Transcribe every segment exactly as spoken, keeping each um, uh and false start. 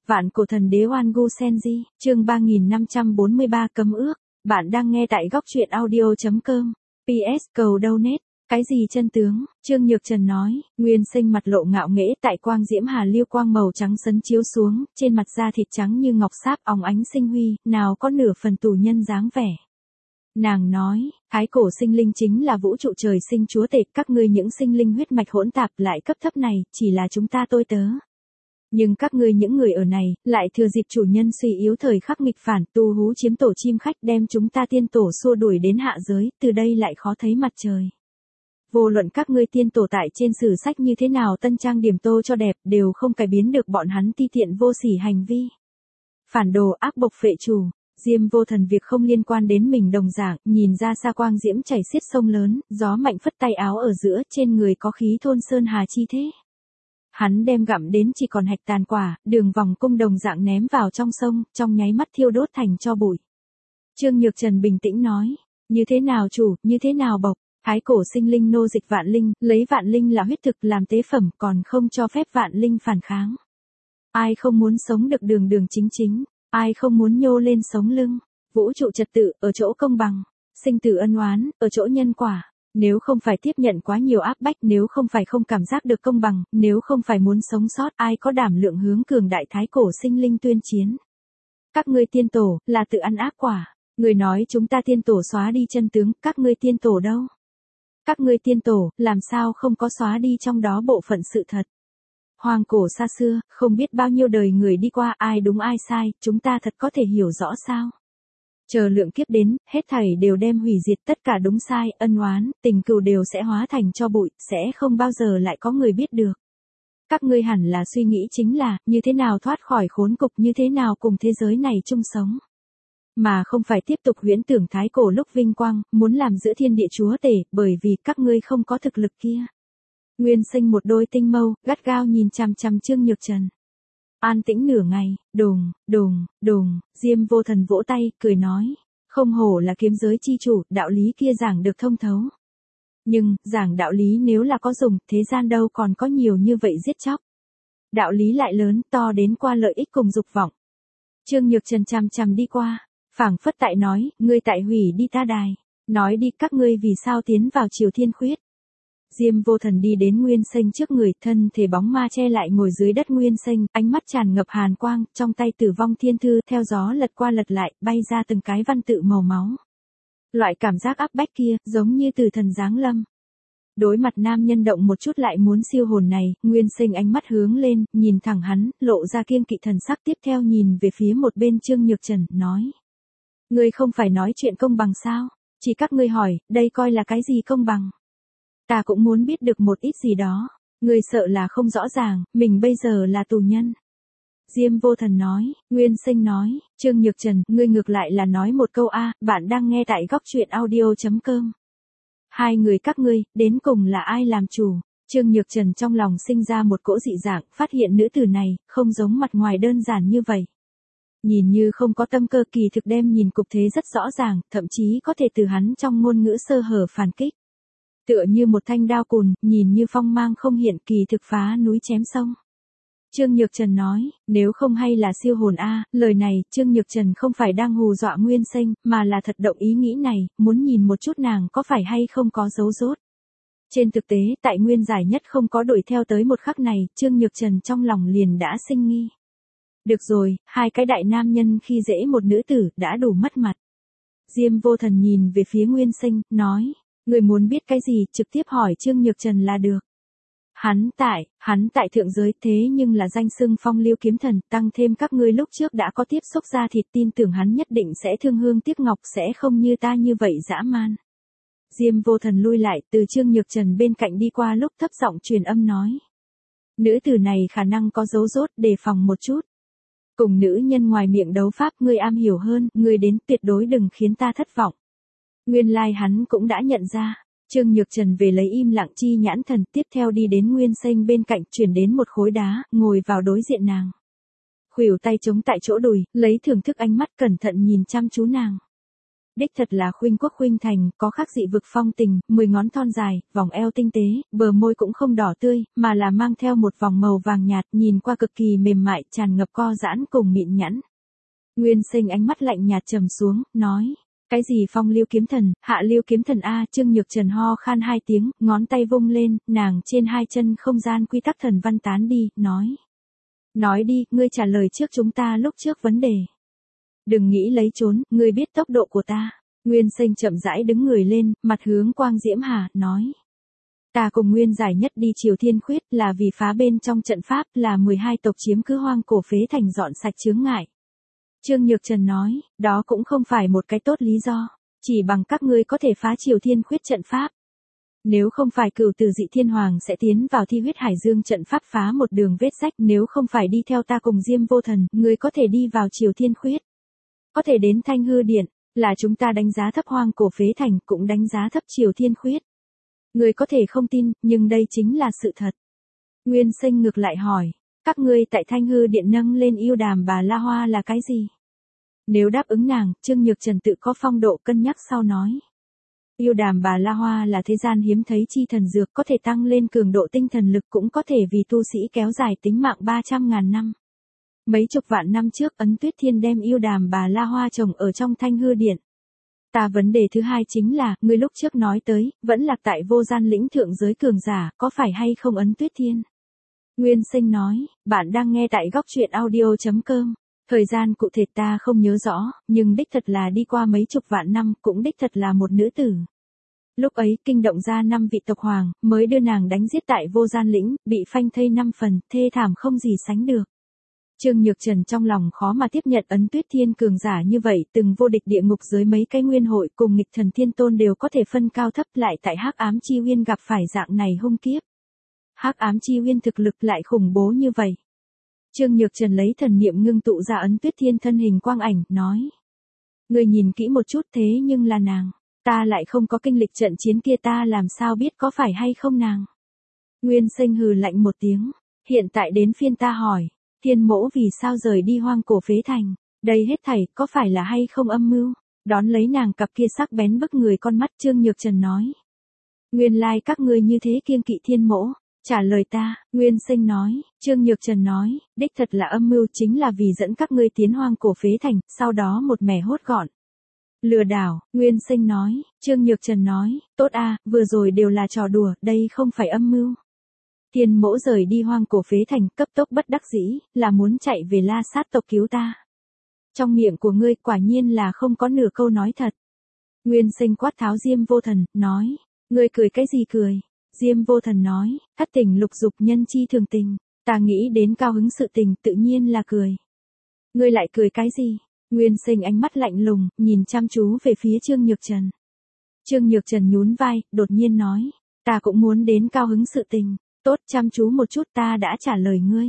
Vạn cổ thần đế Oan Gu Senji, chương ba nghìn năm trăm bốn mươi ba cấm ước. Bạn đang nghe tại góc truyện audio chấm com. pê ét cầu donate. Cái gì chân tướng? Trương Nhược Trần nói, Nguyên Sinh mặt lộ ngạo nghễ tại quang diễm hà liêu quang màu trắng sấn chiếu xuống, trên mặt da thịt trắng như ngọc sáp óng ánh sinh huy, nào có nửa phần tù nhân dáng vẻ. Nàng nói, thái cổ sinh linh chính là vũ trụ trời sinh chúa tể, các ngươi những sinh linh huyết mạch hỗn tạp lại cấp thấp này, chỉ là chúng ta tôi tớ. Nhưng các ngươi những người ở này, lại thừa dịp chủ nhân suy yếu thời khắc nghịch phản, tu hú chiếm tổ chim khách đem chúng ta tiên tổ xua đuổi đến hạ giới, từ đây lại khó thấy mặt trời. Vô luận các ngươi tiên tổ tại trên sử sách như thế nào tân trang điểm tô cho đẹp, đều không cải biến được bọn hắn ti tiện vô sỉ hành vi. Phản đồ ác bộc phệ chủ. Diêm Vô Thần việc không liên quan đến mình đồng dạng, nhìn ra xa quang diễm chảy xiết sông lớn, gió mạnh phất tay áo ở giữa, trên người có khí thôn sơn hà chi thế. Hắn đem gặm đến chỉ còn hạch tàn quả, đường vòng cung đồng dạng ném vào trong sông, trong nháy mắt thiêu đốt thành tro bụi. Trương Nhược Trần bình tĩnh nói, như thế nào chủ, như thế nào bộc, thái cổ sinh linh nô dịch vạn linh, lấy vạn linh là huyết thực làm tế phẩm, còn không cho phép vạn linh phản kháng. Ai không muốn sống được đường đường chính chính, ai không muốn nhô lên sống lưng, vũ trụ trật tự, ở chỗ công bằng, sinh tử ân oán, ở chỗ nhân quả. Nếu không phải tiếp nhận quá nhiều áp bách, nếu không phải không cảm giác được công bằng, nếu không phải muốn sống sót, ai có đảm lượng hướng cường đại thái cổ sinh linh tuyên chiến. Các ngươi tiên tổ, là tự ăn ác quả. Người nói chúng ta tiên tổ xóa đi chân tướng, các ngươi tiên tổ đâu? Các ngươi tiên tổ, làm sao không có xóa đi trong đó bộ phận sự thật? Hoàng cổ xa xưa, không biết bao nhiêu đời người đi qua, ai đúng ai sai, chúng ta thật có thể hiểu rõ sao? Chờ lượng kiếp đến, hết thảy đều đem hủy diệt, tất cả đúng sai, ân oán, tình cừu đều sẽ hóa thành tro bụi, sẽ không bao giờ lại có người biết được. Các ngươi hẳn là suy nghĩ chính là, như thế nào thoát khỏi khốn cục, như thế nào cùng thế giới này chung sống. Mà không phải tiếp tục huyễn tưởng thái cổ lúc vinh quang, muốn làm giữa thiên địa chúa tể, bởi vì các ngươi không có thực lực kia. Nguyên Sinh một đôi tinh mâu, gắt gao nhìn chằm chằm Trương Nhược Trần. An tĩnh nửa ngày, đùng, đùng, đùng, Diêm Vô Thần vỗ tay, cười nói, không hổ là kiếm giới chi chủ, đạo lý kia giảng được thông thấu. Nhưng, giảng đạo lý nếu là có dùng, thế gian đâu còn có nhiều như vậy giết chóc. Đạo lý lại lớn, to đến qua lợi ích cùng dục vọng. Trương Nhược Trần chằm chằm đi qua, phảng phất tại nói, ngươi tại hủy đi ta đài, nói đi các ngươi vì sao tiến vào Triều Thiên Khuyết. Diêm Vô Thần đi đến Nguyên Sinh trước người, thân thể bóng ma che lại ngồi dưới đất Nguyên Sinh, ánh mắt tràn ngập hàn quang, trong tay Tử Vong Thiên Thư theo gió lật qua lật lại, bay ra từng cái văn tự màu máu. Loại cảm giác áp bách kia, giống như từ thần giáng lâm. Đối mặt nam nhân động một chút lại muốn siêu hồn này, Nguyên Sinh ánh mắt hướng lên, nhìn thẳng hắn, lộ ra kiêng kỵ thần sắc, tiếp theo nhìn về phía một bên Trương Nhược Trần, nói. Ngươi không phải nói chuyện công bằng sao? Chỉ các ngươi hỏi, đây coi là cái gì công bằng? Ta cũng muốn biết được một ít gì đó. Ngươi sợ là không rõ ràng, mình bây giờ là tù nhân. Diêm Vô Thần nói, Nguyên Sinh nói, Trương Nhược Trần, ngươi ngược lại là nói một câu a, bạn đang nghe tại góc truyện audio chấm com. Hai người các ngươi, đến cùng là ai làm chủ? Trương Nhược Trần trong lòng sinh ra một cỗ dị dạng, phát hiện nữ tử này, không giống mặt ngoài đơn giản như vậy. Nhìn như không có tâm cơ, kỳ thực đem nhìn cục thế rất rõ ràng, thậm chí có thể từ hắn trong ngôn ngữ sơ hở phản kích. Tựa như một thanh đao cùn, nhìn như phong mang không hiện, kỳ thực phá núi chém sông. Trương Nhược Trần nói, nếu không hay là siêu hồn a, lời này, Trương Nhược Trần không phải đang hù dọa Nguyên Sinh, mà là thật động ý nghĩ này, muốn nhìn một chút nàng có phải hay không có dấu rốt. Trên thực tế, tại Nguyên giải nhất không có đuổi theo tới một khắc này, Trương Nhược Trần trong lòng liền đã sinh nghi. Được rồi, hai cái đại nam nhân khi dễ một nữ tử, đã đủ mất mặt. Diêm Vô Thần nhìn về phía Nguyên Sinh, nói. Người muốn biết cái gì, trực tiếp hỏi Trương Nhược Trần là được. Hắn tại, hắn tại thượng giới thế nhưng là danh xưng phong lưu kiếm thần, tăng thêm các ngươi lúc trước đã có tiếp xúc ra thịt, tin tưởng hắn nhất định sẽ thương hương tiếc ngọc, sẽ không như ta như vậy dã man. Diêm Vô Thần lui lại, từ Trương Nhược Trần bên cạnh đi qua, lúc thấp giọng truyền âm nói. Nữ tử này khả năng có dấu rốt, đề phòng một chút. Cùng nữ nhân ngoài miệng đấu pháp, ngươi am hiểu hơn, ngươi đến tuyệt đối đừng khiến ta thất vọng. Nguyên lai like hắn cũng đã nhận ra. Trương Nhược Trần về lấy im lặng chi nhãn thần, tiếp theo đi đến Nguyên Sinh bên cạnh, chuyển đến một khối đá, ngồi vào đối diện nàng. Khuỷu tay chống tại chỗ đùi, lấy thưởng thức ánh mắt cẩn thận nhìn chăm chú nàng. đích thật là khuynh quốc khuynh thành, có khác dị vực phong tình, mười ngón thon dài, vòng eo tinh tế, bờ môi cũng không đỏ tươi, mà là mang theo một vòng màu vàng nhạt, nhìn qua cực kỳ mềm mại, tràn ngập co giãn cùng mịn nhẵn. Nguyên Sinh ánh mắt lạnh nhạt trầm xuống, nói. Cái gì phong lưu kiếm thần, hạ lưu kiếm thần a? Trương Nhược Trần ho khan hai tiếng, ngón tay vung lên, nàng trên hai chân không gian quy tắc thần văn tán đi, nói. Nói đi, ngươi trả lời trước chúng ta lúc trước vấn đề. Đừng nghĩ lấy trốn, ngươi biết tốc độ của ta. Nguyên Sinh chậm rãi đứng người lên, mặt hướng Quang Diễm Hà, nói. Ta cùng Nguyên Giải nhất đi Triều Thiên Khuyết là vì phá bên trong trận pháp, là mười hai tộc chiếm cứ hoang cổ phế thành dọn sạch chướng ngại. Trương Nhược Trần nói, đó cũng không phải một cái tốt lý do, chỉ bằng các ngươi có thể phá Triều Thiên Khuyết trận pháp. Nếu không phải cửu tử dị thiên hoàng sẽ tiến vào thi huyết hải dương trận pháp phá một đường vết rách, nếu không phải đi theo ta cùng Diêm Vô Thần, ngươi có thể đi vào Triều Thiên Khuyết. Có thể đến Thanh Hư Điện, là chúng ta đánh giá thấp hoang cổ phế thành, cũng đánh giá thấp Triều Thiên Khuyết. Ngươi có thể không tin, nhưng đây chính là sự thật. Nguyên Sinh ngược lại hỏi, các ngươi tại Thanh Hư Điện nâng lên yêu đàm bà La Hoa là cái gì? Nếu đáp ứng nàng, Trương Nhược Trần tự có phong độ cân nhắc sau nói. Yêu đàm bà La Hoa là thế gian hiếm thấy chi thần dược, có thể tăng lên cường độ tinh thần lực, cũng có thể vì tu sĩ kéo dài tính mạng ba trăm ngàn năm. Mấy chục vạn năm trước Ấn Tuyết Thiên đem yêu đàm bà La Hoa trồng ở trong Thanh Hư Điện. Ta vấn đề thứ hai chính là, ngươi lúc trước nói tới, vẫn lạc tại vô gian lĩnh thượng giới cường giả, có phải hay không Ấn Tuyết Thiên? Nguyên Sinh nói, bạn đang nghe tại góc truyện audio chấm com. Thời gian cụ thể ta không nhớ rõ, nhưng đích thật là đi qua mấy chục vạn năm, cũng đích thật là một nữ tử. Lúc ấy, kinh động ra năm vị tộc hoàng, mới đưa nàng đánh giết tại vô gian lĩnh, bị phanh thây năm phần, thê thảm không gì sánh được. Trương Nhược Trần trong lòng khó mà tiếp nhận Ấn Tuyết Thiên cường giả như vậy, từng vô địch địa ngục giới mấy cái nguyên hội cùng nghịch thần thiên tôn đều có thể phân cao thấp, lại tại Hắc Ám Chi Uyên gặp phải dạng này hung kiếp. Hắc Ám Chi Uyên thực lực lại khủng bố như vậy. Trương Nhược Trần lấy thần niệm ngưng tụ ra Ấn Tuyết Thiên thân hình quang ảnh, nói. Người nhìn kỹ một chút, thế nhưng là nàng. Ta lại không có kinh lịch trận chiến kia, ta làm sao biết có phải hay không nàng. Nguyên Sinh hừ lạnh một tiếng. Hiện tại đến phiên ta hỏi. Thiên mỗ vì sao rời đi hoang cổ phế thành. Đây hết thảy có phải là hay không âm mưu. Đón lấy nàng cặp kia sắc bén bức người con mắt, Trương Nhược Trần nói. Nguyên lai các ngươi như thế kiêng kỵ thiên mỗ. Trả lời ta, Nguyên Sinh nói, Trương Nhược Trần nói, đích thật là âm mưu, chính là vì dẫn các ngươi tiến hoang cổ phế thành, sau đó một mẻ hốt gọn. Lừa đảo, Nguyên Sinh nói, Trương Nhược Trần nói, tốt a, vừa rồi đều là trò đùa, đây không phải âm mưu. Thiên mỗ rời đi hoang cổ phế thành, cấp tốc bất đắc dĩ, là muốn chạy về La Sát tộc cứu ta. Trong miệng của ngươi quả nhiên là không có nửa câu nói thật. Nguyên Sinh quát tháo Diêm Vô Thần, nói, ngươi cười cái gì cười? Diêm Vô Thần nói, thất tình lục dục nhân chi thường tình, ta nghĩ đến cao hứng sự tình tự nhiên là cười. Ngươi lại cười cái gì? Nguyên Sinh ánh mắt lạnh lùng, nhìn chăm chú về phía Trương Nhược Trần. Trương Nhược Trần nhún vai, đột nhiên nói, ta cũng muốn đến cao hứng sự tình, tốt chăm chú một chút, ta đã trả lời ngươi.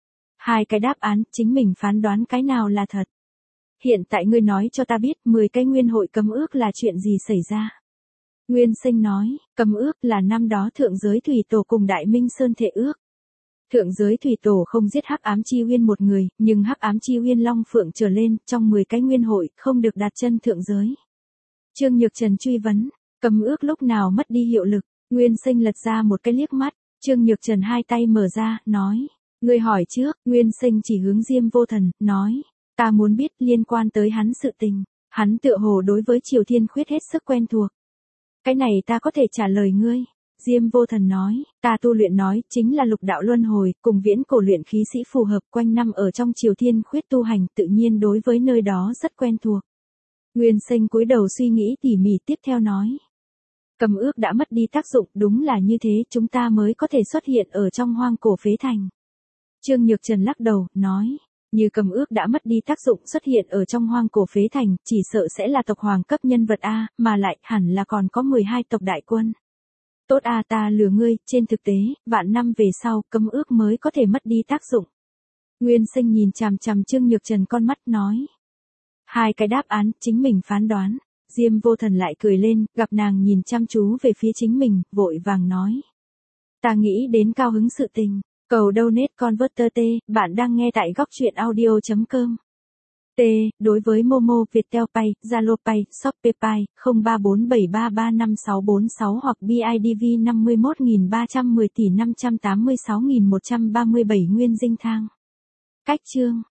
Hai cái đáp án, chính mình phán đoán cái nào là thật. Hiện tại ngươi nói cho ta biết mười cái nguyên hội cấm ước là chuyện gì xảy ra. Nguyên Sinh nói, cấm ước là năm đó thượng giới thủy tổ cùng Đại Minh Sơn thể ước. Thượng giới thủy tổ không giết Hắc Ám Chi Uyên một người, nhưng Hắc Ám Chi Uyên Long Phượng trở lên, trong mười cái nguyên hội, không được đặt chân thượng giới. Trương Nhược Trần truy vấn, cấm ước lúc nào mất đi hiệu lực? Nguyên Sinh lật ra một cái liếc mắt, Trương Nhược Trần hai tay mở ra, nói, ngươi hỏi trước. Nguyên Sinh chỉ hướng Diêm Vô Thần, nói, ta muốn biết liên quan tới hắn sự tình, hắn tựa hồ đối với Triều Thiên Khuyết hết sức quen thuộc. Cái này ta có thể trả lời ngươi. Diêm Vô Thần nói, ta tu luyện nói, chính là lục đạo luân hồi, cùng viễn cổ luyện khí sĩ phù hợp, quanh năm ở trong Triều Thiên Khuyết tu hành, tự nhiên đối với nơi đó rất quen thuộc. Nguyên Sinh cúi đầu suy nghĩ tỉ mỉ, tiếp theo nói. Cấm ước đã mất đi tác dụng, đúng là như thế, chúng ta mới có thể xuất hiện ở trong hoang cổ phế thành. Trương Nhược Trần lắc đầu, nói. Như cấm ước đã mất đi tác dụng, xuất hiện ở trong hoang cổ phế thành, chỉ sợ sẽ là tộc hoàng cấp nhân vật A, mà lại hẳn là còn có mười hai tộc đại quân. Tốt A, ta lừa ngươi, trên thực tế, vạn năm về sau, cấm ước mới có thể mất đi tác dụng. Nguyên Sinh nhìn chằm chằm Trương Nhược Trần con mắt, nói. Hai cái đáp án, chính mình phán đoán. Diêm Vô Thần lại cười lên, gặp nàng nhìn chăm chú về phía chính mình, vội vàng nói. Ta nghĩ đến cao hứng sự tình. Cầu donate converter T, bạn đang nghe tại góc truyện audio chấm com. T. Đối với Momo, Viettel Pay, Zalo Pay, Shopee Pay, không ba bốn bảy ba ba năm sáu bốn sáu hoặc bê i đê vê năm mươi mốt nghìn ba trăm mười tỷ năm trăm tám mươi sáu nghìn một trăm ba mươi bảy Nguyên Dinh Thang. Cách chương